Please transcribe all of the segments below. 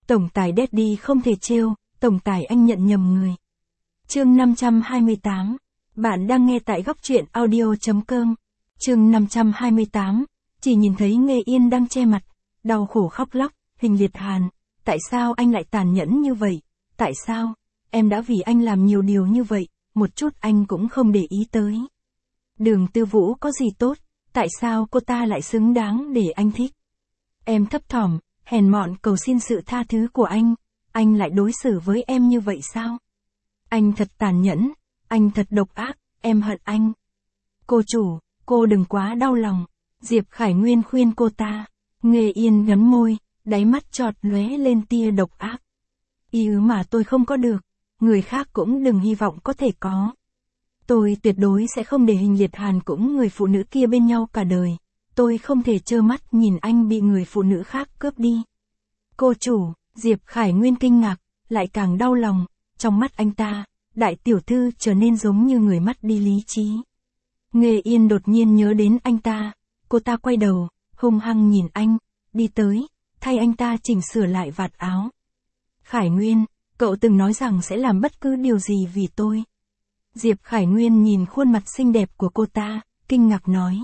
Tổng tài Daddy không thể trêu, tổng tài anh nhận nhầm người. Chương 528. Bạn đang nghe tại góc truyện audio.com. Chương 528. Chỉ nhìn thấy Nghê Yên đang che mặt, đau khổ khóc lóc, Hình Liệt Hàn, tại sao anh lại tàn nhẫn như vậy? Tại sao? Em đã vì anh làm nhiều điều như vậy, một chút anh cũng không để ý tới. Đường Tư Vũ có gì tốt, tại sao cô ta lại xứng đáng để anh thích? Em thấp thỏm, hèn mọn cầu xin sự tha thứ của anh lại đối xử với em như vậy sao? Anh thật tàn nhẫn, anh thật độc ác, em hận anh. Cô chủ, cô đừng quá đau lòng, Diệp Khải Nguyên khuyên cô ta. Nghê Yên ngấn môi, đáy mắt chọt lóe lên tia độc ác. Ý mà tôi không có được, người khác cũng đừng hy vọng có thể có. Tôi tuyệt đối sẽ không để Hình Liệt Hàn cũng người phụ nữ kia bên nhau cả đời. Tôi không thể trơ mắt nhìn anh bị người phụ nữ khác cướp đi. Cô chủ, Diệp Khải Nguyên kinh ngạc, lại càng đau lòng, trong mắt anh ta, đại tiểu thư trở nên giống như người mất đi lý trí. Nghê Yên đột nhiên nhớ đến anh ta, cô ta quay đầu, hung hăng nhìn anh, đi tới, thay anh ta chỉnh sửa lại vạt áo. Khải Nguyên, cậu từng nói rằng sẽ làm bất cứ điều gì vì tôi. Diệp Khải Nguyên nhìn khuôn mặt xinh đẹp của cô ta, kinh ngạc nói.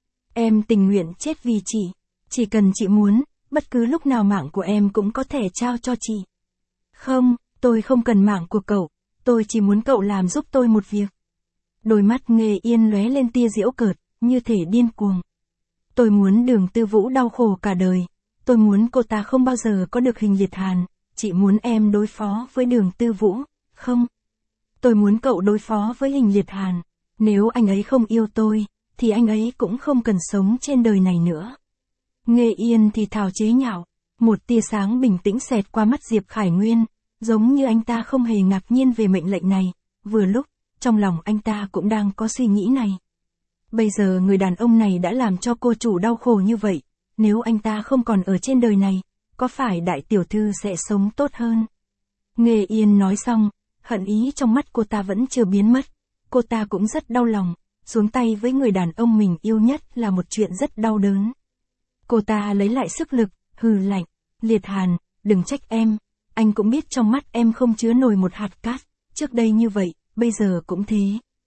Em tình nguyện chết vì chị, chỉ cần chị muốn, bất cứ lúc nào mạng của em cũng có thể trao cho chị. Không, tôi không cần mạng của cậu, tôi chỉ muốn cậu làm giúp tôi một việc. Đôi mắt Nghê Yên lóe lên tia giễu cợt, như thể điên cuồng. Tôi muốn Đường Tư Vũ đau khổ cả đời, tôi muốn cô ta không bao giờ có được Hình Liệt Hàn, chị muốn em đối phó với Đường Tư Vũ, không? Tôi muốn cậu đối phó với Hình Liệt Hàn, nếu anh ấy không yêu tôi, thì anh ấy cũng không cần sống trên đời này nữa. Nghê Yên thì thào chế nhạo, một tia sáng bình tĩnh xẹt qua mắt Diệp Khải Nguyên, giống như anh ta không hề ngạc nhiên về mệnh lệnh này, vừa lúc, trong lòng anh ta cũng đang có suy nghĩ này. Bây giờ người đàn ông này đã làm cho cô chủ đau khổ như vậy, nếu anh ta không còn ở trên đời này, có phải đại tiểu thư sẽ sống tốt hơn? Nghê Yên nói xong, hận ý trong mắt cô ta vẫn chưa biến mất, cô ta cũng rất đau lòng, xuống tay với người đàn ông mình yêu nhất là một chuyện rất đau đớn. Cô ta lấy lại sức lực, hừ lạnh, Liệt Hàn, đừng trách em, anh cũng biết trong mắt em không chứa nổi một hạt cát, trước đây như vậy, bây giờ cũng thế.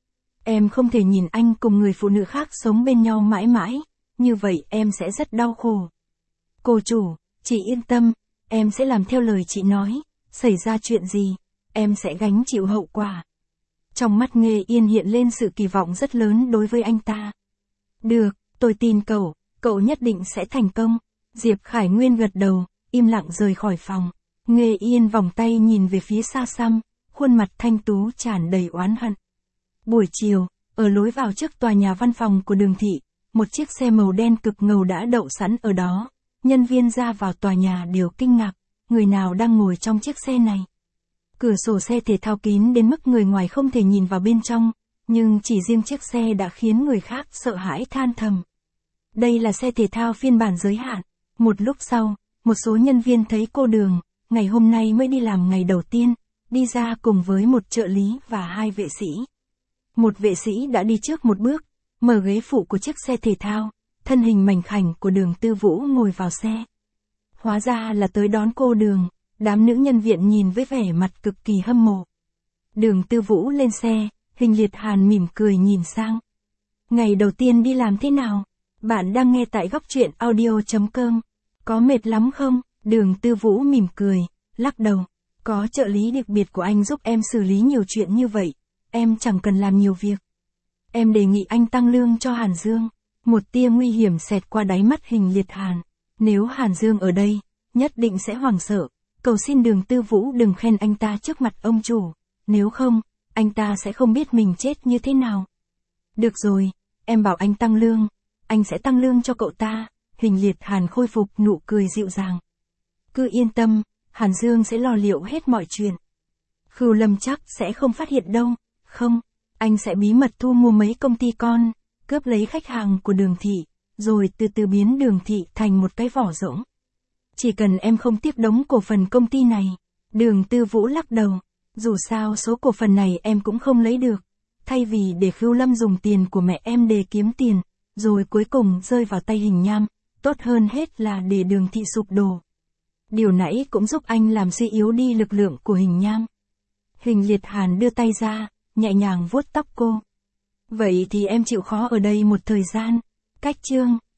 Em không thể nhìn anh cùng người phụ nữ khác sống bên nhau mãi mãi, như vậy em sẽ rất đau khổ. Cô chủ, chị yên tâm, em sẽ làm theo lời chị nói, xảy ra chuyện gì, em sẽ gánh chịu hậu quả. Trong mắt Nghê Yên hiện lên sự kỳ vọng rất lớn đối với anh ta. Được, tôi tin cậu nhất định sẽ thành công. Diệp Khải Nguyên gật đầu, im lặng rời khỏi phòng. Nghê Yên vòng tay nhìn về phía xa xăm, khuôn mặt thanh tú tràn đầy oán hận. Buổi chiều, ở lối vào trước tòa nhà văn phòng của Đường thị, một chiếc xe màu đen cực ngầu đã đậu sẵn ở đó. Nhân viên ra vào tòa nhà đều kinh ngạc, người nào đang ngồi trong chiếc xe này. Cửa sổ xe thể thao kín đến mức người ngoài không thể nhìn vào bên trong, nhưng chỉ riêng chiếc xe đã khiến người khác sợ hãi than thầm. Đây là xe thể thao phiên bản giới hạn. Một lúc sau, một số nhân viên thấy cô Đường, ngày hôm nay mới đi làm ngày đầu tiên, đi ra cùng với một trợ lý và hai vệ sĩ. Một vệ sĩ đã đi trước một bước, mở ghế phụ của chiếc xe thể thao, thân hình mảnh khảnh của Đường Tư Vũ ngồi vào xe. Hóa ra là tới đón cô Đường, đám nữ nhân viên nhìn với vẻ mặt cực kỳ hâm mộ. Đường Tư Vũ lên xe, Hình Liệt Hàn mỉm cười nhìn sang. Ngày đầu tiên đi làm thế nào? Bạn đang nghe tại góc truyện audio.com. Có mệt lắm không? Đường Tư Vũ mỉm cười, lắc đầu. Có trợ lý đặc biệt của anh giúp em xử lý nhiều chuyện như vậy, em chẳng cần làm nhiều việc. Em đề nghị anh tăng lương cho Hàn Dương. Một tia nguy hiểm xẹt qua đáy mắt Hình Liệt Hàn. Nếu Hàn Dương ở đây, nhất định sẽ hoảng sợ. Cầu xin Đường Tư Vũ đừng khen anh ta trước mặt ông chủ. Nếu không, anh ta sẽ không biết mình chết như thế nào. Được rồi, em bảo anh tăng lương. Anh sẽ tăng lương cho cậu ta. Hình Liệt Hàn khôi phục nụ cười dịu dàng. Cứ yên tâm, Hàn Dương sẽ lo liệu hết mọi chuyện. Khưu Lâm chắc sẽ không phát hiện đâu. Không, anh sẽ bí mật thu mua mấy công ty con, cướp lấy khách hàng của Đường thị, rồi từ từ biến Đường thị thành một cái vỏ rỗng. Chỉ cần em không tiếp đống cổ phần công ty này. Đường Tư Vũ lắc đầu. Dù sao số cổ phần này em cũng không lấy được. Thay vì để Khưu Lâm dùng tiền của mẹ em để kiếm tiền, rồi cuối cùng rơi vào tay Hình Nham, tốt hơn hết là để Đường thị sụp đổ. Điều nãy cũng giúp anh làm suy yếu đi lực lượng của Hình Nham. Hình Liệt Hàn đưa tay ra, nhẹ nhàng vuốt tóc cô. Vậy thì em chịu khó ở đây một thời gian. Cách Chương